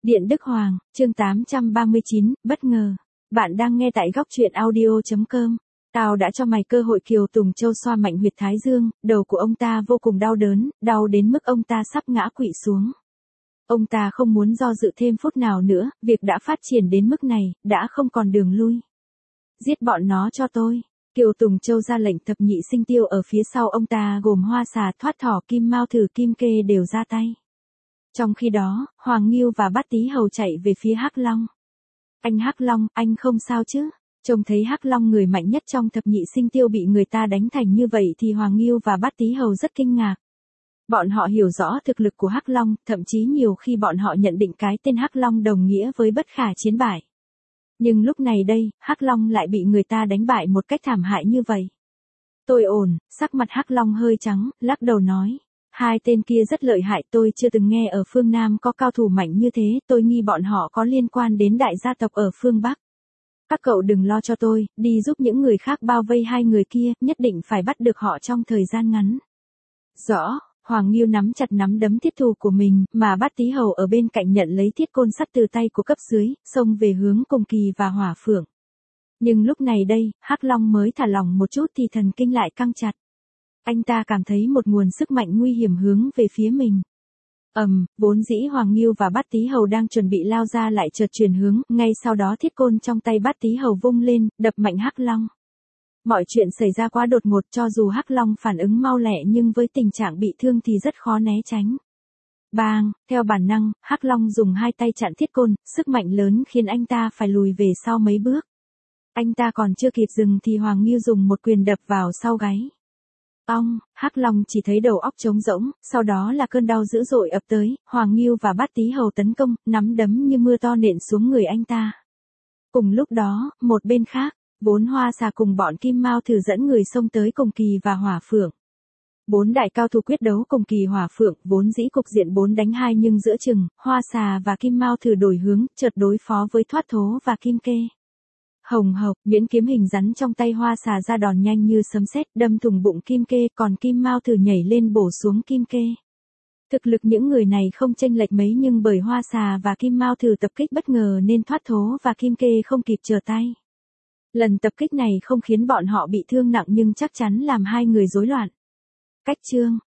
Điện Đức Hoàng, chương 839, bất ngờ. Bạn đang nghe tại góc truyện audio.com. Tao đã cho mày cơ hội. Kiều Tùng Châu xoa mạnh huyệt thái dương, đầu của ông ta vô cùng đau đớn, đau đến mức ông ta sắp ngã quỵ xuống. Ông ta không muốn do dự thêm phút nào nữa, việc đã phát triển đến mức này, đã không còn đường lui. Giết bọn nó cho tôi. Kiều Tùng Châu ra lệnh. Thập nhị sinh tiêu ở phía sau ông ta gồm Hoa Xà, Thoát Thỏ, Kim Mao Thử, Kim Kê đều ra tay. Trong khi đó, Hoàng Nghiêu và Bát Tí Hầu chạy về phía Hắc Long. Anh Hắc Long, anh không sao chứ? Trông thấy Hắc Long, người mạnh nhất trong thập nhị sinh tiêu, bị người ta đánh thành như vậy thì Hoàng Nghiêu và Bát Tí Hầu rất kinh ngạc. Bọn họ hiểu rõ thực lực của Hắc Long, thậm chí nhiều khi bọn họ nhận định cái tên Hắc Long đồng nghĩa với bất khả chiến bại. Nhưng lúc này đây, Hắc Long lại bị người ta đánh bại một cách thảm hại như vậy. Tôi ổn. Sắc mặt Hắc Long hơi trắng, lắc đầu nói. Hai tên kia rất lợi hại, tôi chưa từng nghe ở phương Nam có cao thủ mạnh như thế, tôi nghi bọn họ có liên quan đến đại gia tộc ở phương Bắc. Các cậu đừng lo cho tôi, đi giúp những người khác bao vây hai người kia, nhất định phải bắt được họ trong thời gian ngắn. Rõ. Hoàng Nghiêu nắm chặt nắm đấm thiết thù của mình, mà Bát Tí Hầu ở bên cạnh nhận lấy thiết côn sắt từ tay của cấp dưới, xông về hướng Cùng Kỳ và Hỏa Phượng. Nhưng lúc này đây, Hắc Long mới thả lỏng một chút thì thần kinh lại căng chặt. Anh ta cảm thấy một nguồn sức mạnh nguy hiểm hướng về phía mình. Vốn dĩ Hoàng Nghiêu và Bát Tí Hầu đang chuẩn bị lao ra lại chợt chuyển hướng, ngay sau đó thiết côn trong tay Bát Tí Hầu vung lên, đập mạnh Hắc Long. Mọi chuyện xảy ra quá đột ngột, cho dù Hắc Long phản ứng mau lẹ nhưng với tình trạng bị thương thì rất khó né tránh. Bang, theo bản năng, Hắc Long dùng hai tay chặn thiết côn, sức mạnh lớn khiến anh ta phải lùi về sau mấy bước. Anh ta còn chưa kịp dừng thì Hoàng Nghiêu dùng một quyền đập vào sau gáy. Hắc Long chỉ thấy đầu óc trống rỗng, sau đó là cơn đau dữ dội ập tới, Hoàng Nghiêu và Bát Tí Hầu tấn công, nắm đấm như mưa to nện xuống người anh ta. Cùng lúc đó, một bên khác, vốn Hoa Xà cùng bọn Kim Mao Thử dẫn người xông tới Cùng Kỳ và Hỏa Phượng. Bốn đại cao thủ quyết đấu Cùng Kỳ Hỏa Phượng, vốn dĩ cục diện 4-2 nhưng giữa chừng, Hoa Xà và Kim Mao Thử đổi hướng, chợt đối phó với Thoát Thố và Kim Kê. Hồng hộc, nhuyễn kiếm hình rắn trong tay Hoa Xà ra đòn nhanh như sấm sét, đâm thủng bụng Kim Kê, còn Kim Mao Thử nhảy lên bổ xuống Kim Kê. Thực lực những người này không chênh lệch mấy nhưng bởi Hoa Xà và Kim Mao Thử tập kích bất ngờ nên Thoát Thố và Kim Kê không kịp trở tay. Lần tập kích này không khiến bọn họ bị thương nặng nhưng chắc chắn làm hai người rối loạn. Cách chương,